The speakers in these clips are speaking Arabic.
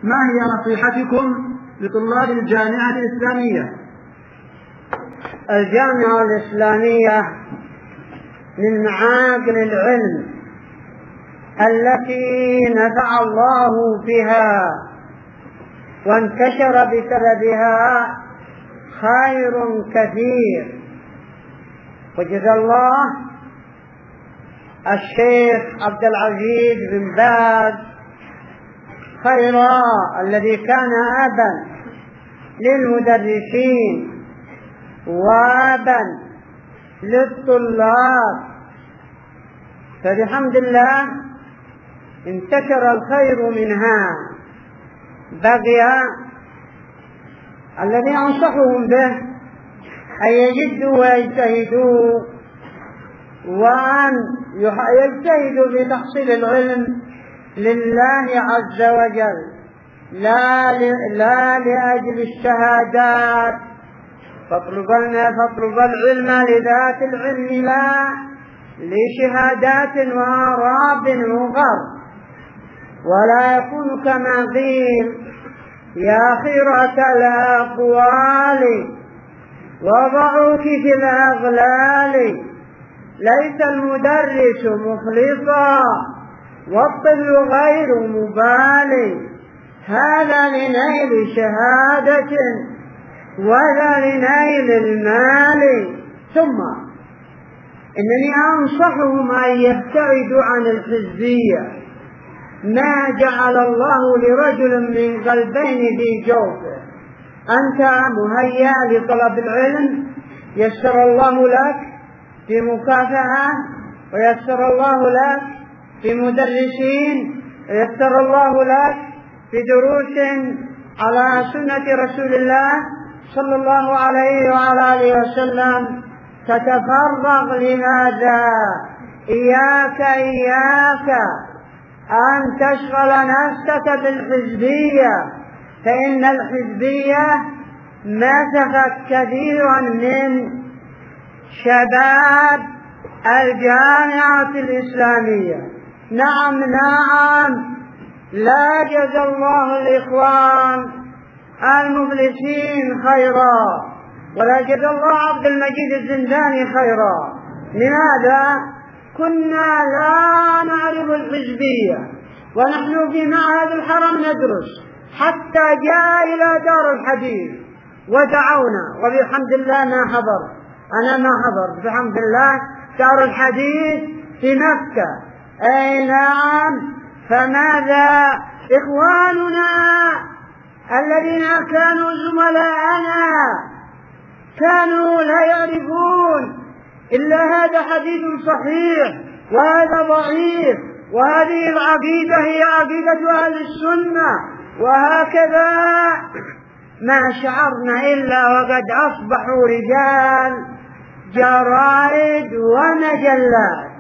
ما هي نصيحتكم لطلاب الجامعة الإسلامية؟ الجامعة الإسلامية من معاقل العلم التي نفع الله بها وانتشر بسببها خير كثير، وجزا الله الشيخ عبد العزيز بن باز خيرا الذي كان أبا للمدرسين وابا للطلاب، فبحمد الله انتشر الخير منها. بقي الذي أنصحهم به أن يجدوا ويجتهدوا، وأن يجتهدوا في تحصيل العلم لله عز وجل، لا لأجل الشهادات. فاطلب العلم لذات العلم لا لشهادات وآراب وغر. ولا يكون كما قيل يا خيرة الأقوال وضعوك في الأغلال، ليس المدرس مخلصا والطفل غير مبالي، هذا لنيل شهادة ولا لنيل المال. ثم إنني أنصحهم أن يبتعدوا عن الحزبية. ما جعل الله لرجل من قلبين في جوفه. أنت مهيأ لطلب العلم، يسر الله لك في مكافأة، ويسر الله لك في مدرسين، ويسر الله لك في دروس على سنة رسول الله صلى الله عليه وعلى آله وسلم. تتفرغ لهذا. إياك أن تشغل نفسك بالحزبية، فإن الحزبية مسخت كثيرا من شباب الجامعة الإسلامية. نعم لا جزى الله الإخوان المفلسين خيرا، ولا جزى الله عبد المجيد الزنداني خيرا. لماذا؟ كنا لا نعرف الحزبية ونحن في معهد الحرم ندرس، حتى جاء إلى دار الحديث ودعونا، وبحمد الله ما حضر. أنا ما حضرت بحمد الله دار الحديث في مكة. أي نعم. فماذا إخواننا الذين كانوا زملاءنا كانوا لا يعرفون إلا هذا حديث صحيح وهذا ضعيف، وهذه العقيدة هي عقيدة أهل السنة، وهكذا ما شعرنا إلا وقد أصبحوا رجال جرائد ومجلات.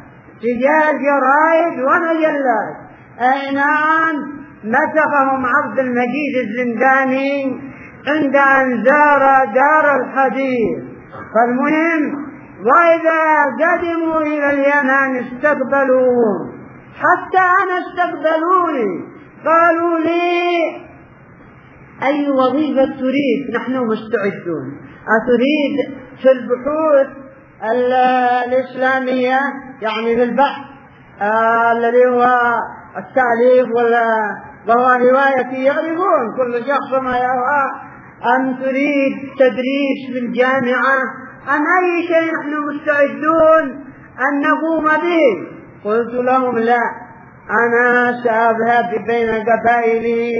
أي نعم. مسخهم عبد المجيد الزنداني عند أن زار دار الحديث. فالمهم، وإذا قدموا إلى اليمن استقبلوهم، حتى أنا استقبلوني، قالوا لي أي وظيفة تريد؟ نحن مستعدون. أتريد في البحوث الإسلامية، يعني في البحث الذي هو التأليف وهو رواية، يعرفون كل شخص ما يرى، أم تريد تدريس في الجامعة أم أي شيء؟ نحن مستعدون أن نقوم به. قلت لهم لا، أنا سأذهب بين قبائلي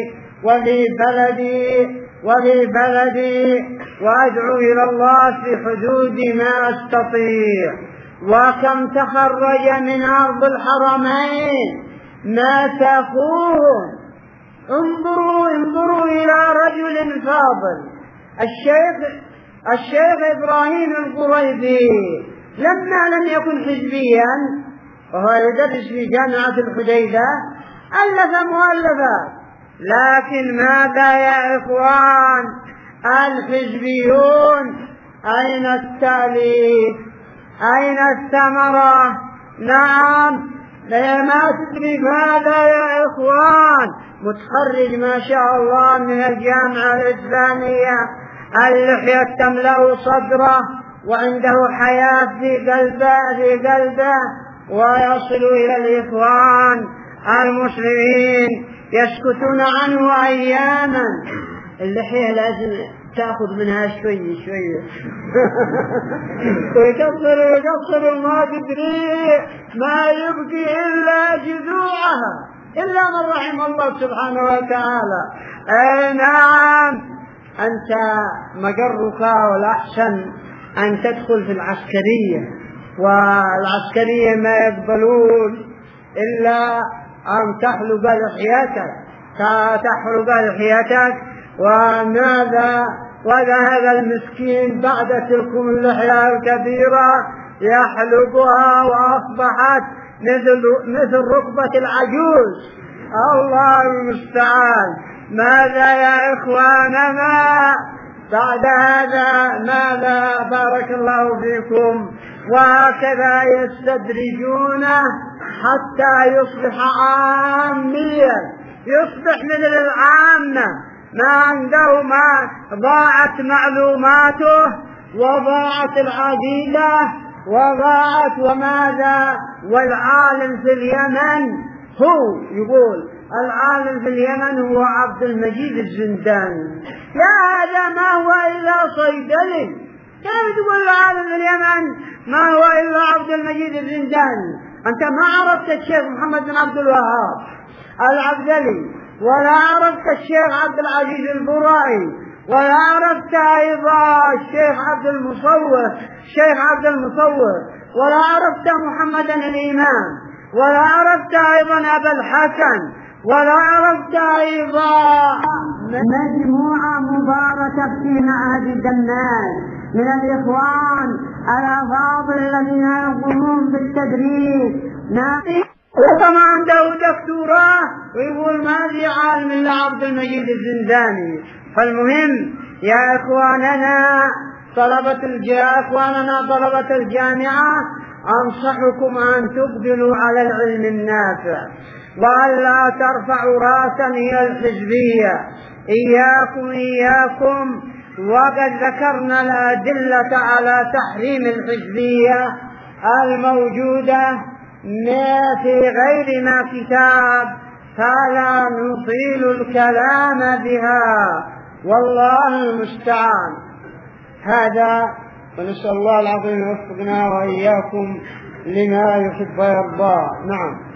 وفي بلدي وأدعو إلى الله في حدود ما أستطيع. وكم تخرج من أرض الحرمين ما تقول. انظروا إلى رجل فاضل، الشيخ إبراهيم القريبي، لما لم يكن حزبيا وهو يدرس في جامعة الحديدة ألف مؤلفات. لكن ماذا يا إخوان الحزبيون؟ أين التأليف؟ أين الثمرة؟ نعم، ما تدري ماذا يا إخوان؟ متخرج ما شاء الله من الجامعة الإسلامية، اللحية تملأ صدره وعنده حياة في قلبه ويصل إلى الإخوان المسلمين يسكتون عنه أياما. اللحية لازم تأخذ منها شوي ويقصر ما تدري ما يبقي إلا جذوعها إلا من رحم الله سبحانه وتعالى. نعم، أنت مقرك والأحسن أن تدخل في العسكرية، والعسكرية ما يقبلون إلا أن تحلق لحيتك. وهذا المسكين بعد تلكم اللحية الكبيرة يحلقها وأصبحت مثل ركبة العجوز. الله المستعان. ماذا يا إخواننا بعد هذا؟ ماذا؟ بارك الله فيكم. وهكذا يستدرجونه حتى يصبح عاميا، يصبح مثل العامة، ما عنده، ما ضاعت معلوماته وضاعت العقيدة وضاعت. وماذا؟ والعالم في اليمن، هو يقول العالم في اليمن هو عبد المجيد الزنداني. يا هذا ما هو إلا صيدلي، كيف تقول العالم في اليمن ما هو إلا عبد المجيد الزنداني؟ أنت ما عرفت الشيخ محمد بن عبد الوهاب العبدلي، ولا عرفت الشيخ عبد العزيز البرائي، ولا عرفت أيضا الشيخ عبد المصور، ولا عرفت محمدا الإمام، ولا عرفت أيضا أبا الحسن، ولا عرفت أيضا مجموعة مباركة في معهد الدماج من الإخوان الأفاضل الذين يقومون بالتدريس. وطبعا عنده دكتوراه ويقول ما في عالم إلا عبد المجيد الزنداني. فالمهم يا إخواننا طلبة الجامعة، أنصحكم أن تقبلوا على العلم النافع وألا ترفعوا راسا إلى الحزبية. إياكم وقد ذكرنا الأدلة على تحريم الحزبية الموجودة في غير ما كتاب، فلا نطيل الكلام بها، والله المستعان. هذا، ونسأل الله العظيم يوفقنا وإياكم لما يحب ويرضى. نعم.